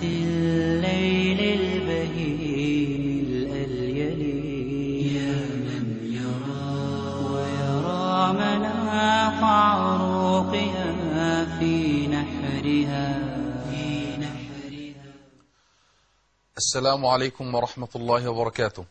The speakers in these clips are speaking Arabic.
الليل البهيم الأليل يا من يرى ويرى مناط عروقها في نحرها. السلام عليكم ورحمة الله وبركاته.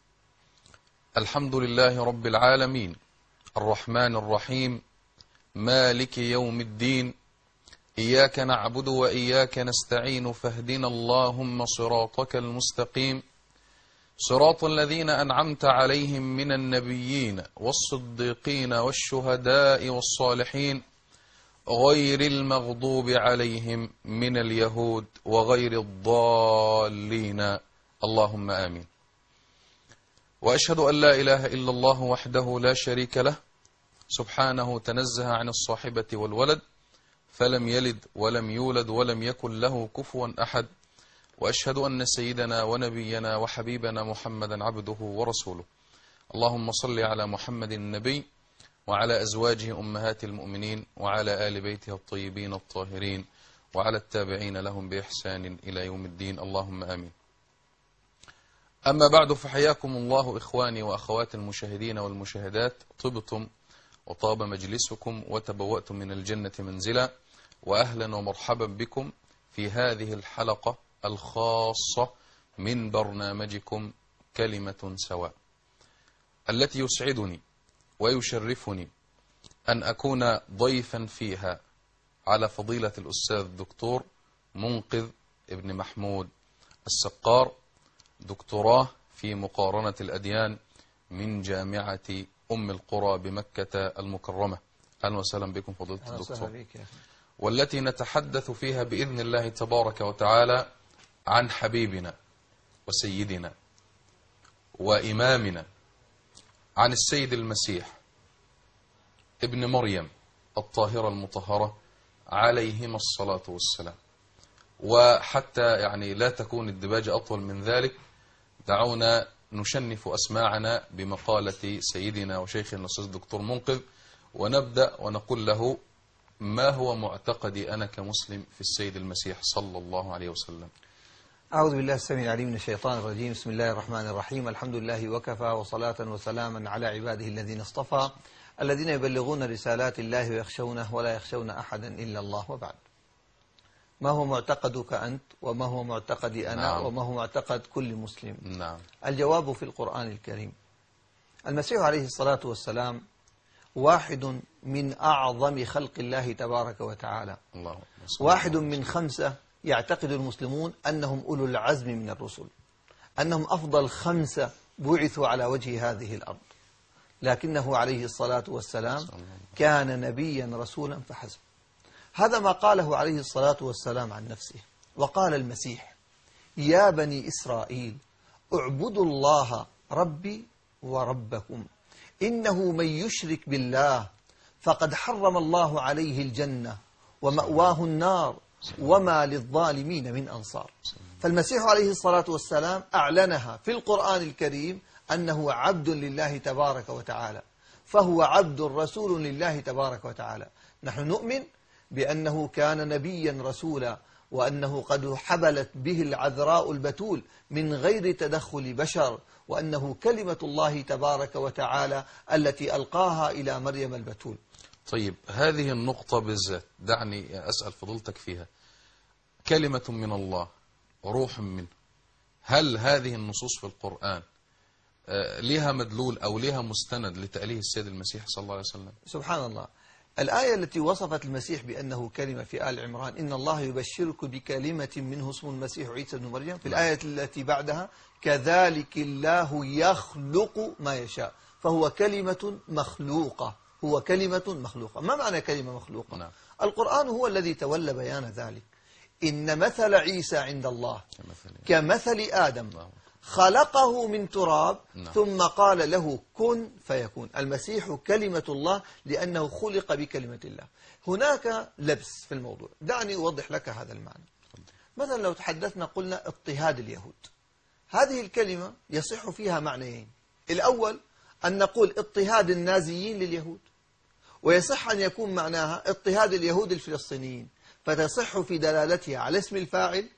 الحمد لله رب العالمين الرحمن الرحيم مالك يوم الدين، إياك نعبد وإياك نستعين، فاهدنا اللهم صراطك المستقيم، صراط الذين أنعمت عليهم من النبيين والصديقين والشهداء والصالحين غير المغضوب عليهم من اليهود وغير الضالين، اللهم آمين. وأشهد أن لا إله إلا الله وحده لا شريك له، سبحانه تنزه عن الصاحبة والولد، فلم يلد ولم يولد ولم يكن له كفوا أحد. وأشهد أن سيدنا ونبينا وحبيبنا محمدا عبده ورسوله. اللهم صل على محمد النبي وعلى أزواجه أمهات المؤمنين وعلى آل بيته الطيبين الطاهرين وعلى التابعين لهم بإحسان إلى يوم الدين، اللهم آمين. أما بعد، فحياكم الله إخواني وأخوات المشاهدين والمشاهدات، طبتم وطاب مجلسكم وتبوأتم من الجنة منزلا، وأهلا ومرحبا بكم في هذه الحلقة الخاصة من برنامجكم كلمة سواء، التي يسعدني ويشرفني أن أكون ضيفا فيها على فضيلة الأستاذ الدكتور منقذ ابن محمود السقار، دكتوراه في مقارنة الأديان من جامعة أم القرى بمكة المكرمة. أهلا وسهلا بكم فضيلة الدكتور، والتي نتحدث فيها بإذن الله تبارك وتعالى عن حبيبنا وسيدنا وإمامنا، عن السيد المسيح ابن مريم الطاهرة المطهرة عليهما الصلاة والسلام. وحتى يعني لا تكون الدباجة أطول من ذلك، دعونا نشنف أسماعنا بمقالة سيدنا وشيخنا الأستاذ الدكتور منقذ، ونبدأ ونقول له: ما هو معتقدي أنا كمسلم في السيد المسيح صلى الله عليه وسلم؟ أعوذ بالله السميع العليم من الشيطان الرجيم. بسم الله الرحمن الرحيم. الحمد لله وكفى، وصلاة وسلاما على عباده الذين اصطفى، الذين يبلغون رسالات الله ويخشونه ولا يخشون أحدا إلا الله. وبعد، ما هو معتقدك أنت، وما هو معتقدي أنا؟ نعم. وما هو معتقد كل مسلم؟ نعم. الجواب في القرآن الكريم. المسيح عليه الصلاة والسلام واحد من أعظم خلق الله تبارك وتعالى، الله واحد من 5 يعتقد المسلمون أنهم أولو العزم من الرسل، أنهم أفضل 5 بعثوا على وجه هذه الأرض، لكنه عليه الصلاة والسلام كان نبيا رسولا فحسب. هذا ما قاله عليه الصلاة والسلام عن نفسه. وقال المسيح: يا بني إسرائيل اعبدوا الله ربي وربكم، إنه من يشرك بالله فقد حرم الله عليه الجنة ومأواه النار وما للظالمين من أنصار. فالمسيح عليه الصلاة والسلام أعلنها في القرآن الكريم أنه عبد لله تبارك وتعالى، فهو عبد رسول لله تبارك وتعالى. نحن نؤمن بأنه كان نبيا رسولا، وأنه قد حبلت به العذراء البتول من غير تدخل بشر، وأنه كلمة الله تبارك وتعالى التي ألقاها إلى مريم البتول. طيب، هذه النقطة بالذات دعني أسأل فضيلتك فيها. كلمة من الله، روح منه، هل هذه النصوص في القرآن لها مدلول أو لها مستند لتأليه السيد المسيح صلى الله عليه وسلم؟ سبحان الله. الآية التي وصفت المسيح بأنه كلمة في آل عمران: إن الله يبشرك بكلمة منه اسمه المسيح عيسى بن مريم، في الآية التي بعدها: كذلك الله يخلق ما يشاء. فهو كلمة مخلوقة، هو كلمة مخلوقة. ما معنى كلمة مخلوقة؟ نعم. القرآن هو الذي تولى بيان ذلك. إن مثل عيسى عند الله كمثل آدم، خلقه من تراب ثم قال له كن فيكون. المسيح كلمة الله لأنه خلق بكلمة الله. هناك لبس في الموضوع، دعني أوضح لك هذا المعنى. مثلا لو تحدثنا قلنا اضطهاد اليهود، هذه الكلمة يصح فيها معنيين. الأول أن نقول اضطهاد النازيين لليهود، ويصح أن يكون معناها اضطهاد اليهود الفلسطينيين، فتصح في دلالتها على اسم الفاعل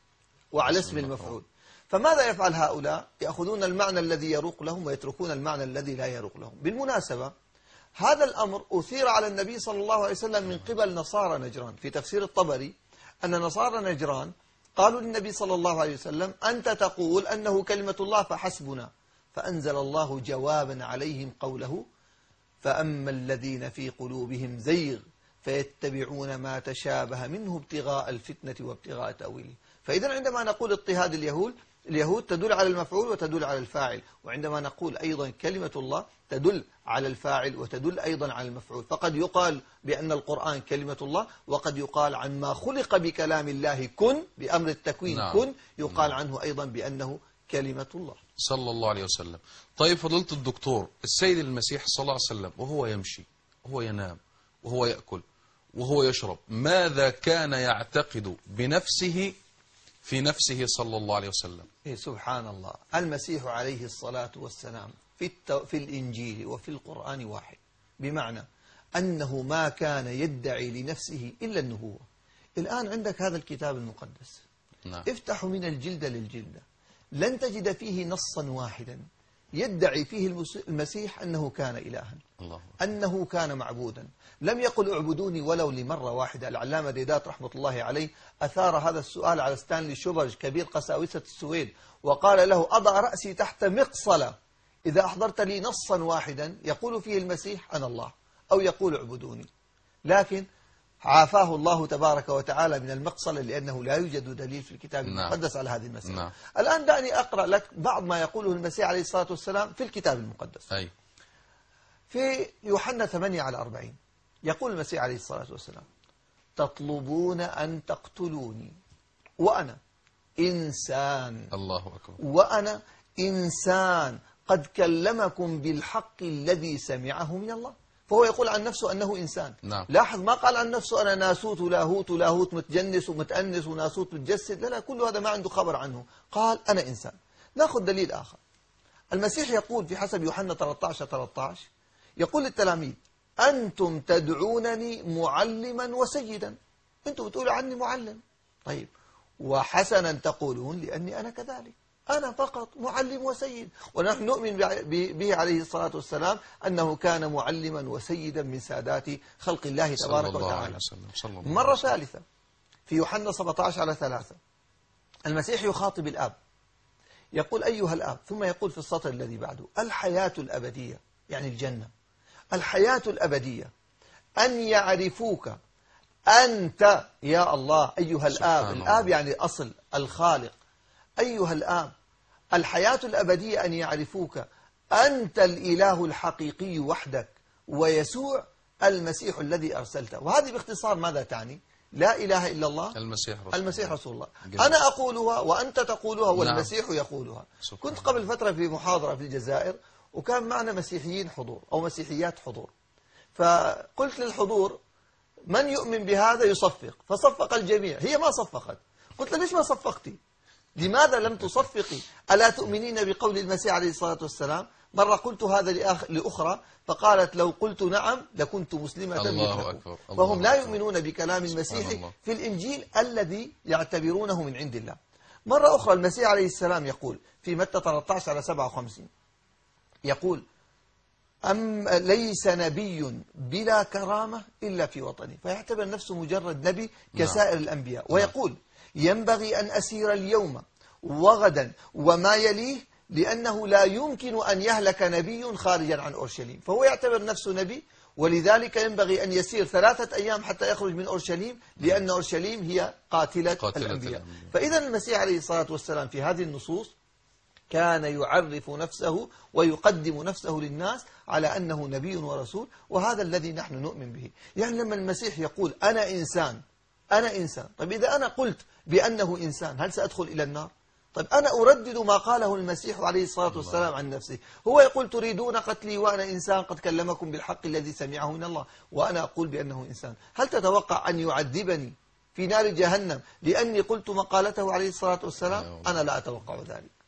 وعلى اسم المفعول. فماذا يفعل هؤلاء؟ يأخذون المعنى الذي يروق لهم ويتركون المعنى الذي لا يروق لهم. بالمناسبة هذا الأمر أثير على النبي صلى الله عليه وسلم من قبل نصارى نجران. في تفسير الطبري أن نصارى نجران قالوا للنبي صلى الله عليه وسلم: أنت تقول أنه كلمة الله فحسبنا. فأنزل الله جوابا عليهم قوله: فأما الذين في قلوبهم زيغ فيتبعون ما تشابه منه ابتغاء الفتنة وابتغاء تأويله. فإذا عندما نقول اضطهاد اليهود تدل على المفعول وتدل على الفاعل، وعندما نقول أيضا كلمة الله تدل على الفاعل وتدل أيضا على المفعول. فقد يقال بأن القرآن كلمة الله، وقد يقال عن ما خلق بكلام الله كن، بأمر التكوين كن، يقال عنه أيضا بأنه كلمة الله صلى الله عليه وسلم. طيب فضيلة الدكتور، السيد المسيح صلى الله عليه وسلم وهو يمشي وهو ينام وهو يأكل وهو يشرب، ماذا كان يعتقد بنفسه في نفسه صلى الله عليه وسلم؟ سبحان الله. المسيح عليه الصلاة والسلام في الإنجيل وفي القرآن واحد، بمعنى أنه ما كان يدعي لنفسه إلا النبوة. الآن عندك هذا الكتاب المقدس، نعم. افتحوا من الجلدة للجلدة، لن تجد فيه نصا واحدا يدعي فيه المسيح أنه كان إلها، الله. أنه كان معبودا. لم يقل اعبدوني ولو لمرة واحدة. العلامة ديدات رحمة الله عليه أثار هذا السؤال على ستانلي شوبرج كبير قساوسة السويد، وقال له: أضع رأسي تحت مقصلة إذا أحضرت لي نصا واحدا يقول فيه المسيح أنا الله، أو يقول اعبدوني. لكن عافاه الله تبارك وتعالى من المقصلة، لأنه لا يوجد دليل في الكتاب المقدس على هذه المسألة. نعم. الآن دعني أقرأ لك بعض ما يقوله المسيح عليه الصلاة والسلام في الكتاب المقدس. أي. في يوحنا 8:40 يقول المسيح عليه الصلاة والسلام: تطلبون أن تقتلوني وأنا إنسان. الله أكبر. وأنا إنسان قد كلمكم بالحق الذي سمعه من الله. فهو يقول عن نفسه أنه إنسان. نعم. لاحظ ما قال عن نفسه أنا ناسوت ولاهوت متجنس ومتأنس وناسوت متجسد، لا، كل هذا ما عنده خبر عنه. قال أنا إنسان. نأخذ دليل آخر. المسيح يقول في حسب يوحنا 13:13 يقول للتلاميذ: أنتم تدعونني معلما وسيدا. أنتم بتقولوا عني معلم، طيب، وحسنا تقولون لأني أنا كذلك، أنا فقط معلم وسيد. ونحن نؤمن به عليه الصلاة والسلام أنه كان معلما وسيدا من سادات خلق الله تبارك وتعالى. مرة ثالثة في يوحنا 17:3 المسيح يخاطب الآب، يقول: أيها الآب، ثم يقول في السطر الذي بعده: الحياة الأبدية، يعني الجنة، الحياة الأبدية أن يعرفوك أنت يا الله أيها الآب. الآب يعني أصل الخالق. أيها الآب، الحياة الأبدية أن يعرفوك أنت الإله الحقيقي وحدك، ويسوع المسيح الذي أرسلته. وهذه باختصار ماذا تعني؟ لا إله إلا الله، المسيح رسول الله. أنا أقولها وأنت تقولها والمسيح يقولها. كنت قبل فترة في محاضرة في الجزائر، وكان معنا مسيحيين حضور أو مسيحيات حضور، فقلت للحضور: من يؤمن بهذا يصفق. فصفق الجميع. هي ما صفقت. قلت لها: ليش ما صفقتي؟ لماذا لم تصفقي؟ ألا تؤمنين بقول المسيح عليه الصلاة والسلام؟ مرة قلت هذا لأخرى فقالت: لو قلت نعم لكنت مسلمة. الله أكبر. فهم لا يؤمنون بكلام المسيح في الإنجيل الذي يعتبرونه من عند الله. مرة أخرى المسيح عليه السلام يقول في متى 13:57 يقول: ليس نبي بلا كرامة إلا في وطنه. فيعتبر نفسه مجرد نبي كسائر الأنبياء. ويقول: ينبغي أن أسير اليوم وغدا وما يليه، لأنه لا يمكن أن يهلك نبي خارجا عن أورشليم. فهو يعتبر نفسه نبي، ولذلك ينبغي أن يسير 3 أيام حتى يخرج من أورشليم، لأن أورشليم هي قاتلة الأنبياء. فإذا المسيح عليه الصلاة والسلام في هذه النصوص كان يعرف نفسه ويقدم نفسه للناس على أنه نبي ورسول، وهذا الذي نحن نؤمن به. يعني لما المسيح يقول أنا إنسان، أنا إنسان، طيب إذا أنا قلت بأنه إنسان هل سأدخل إلى النار؟ طيب أنا أردد ما قاله المسيح عليه الصلاة والسلام عن نفسه. هو يقول: تريدون قتلي وأنا إنسان قد كلمكم بالحق الذي سمعه من الله، وأنا أقول بأنه إنسان. هل تتوقع أن يعذبني في نار جهنم لأني قلت مقالته عليه الصلاة والسلام؟ أنا لا أتوقع ذلك.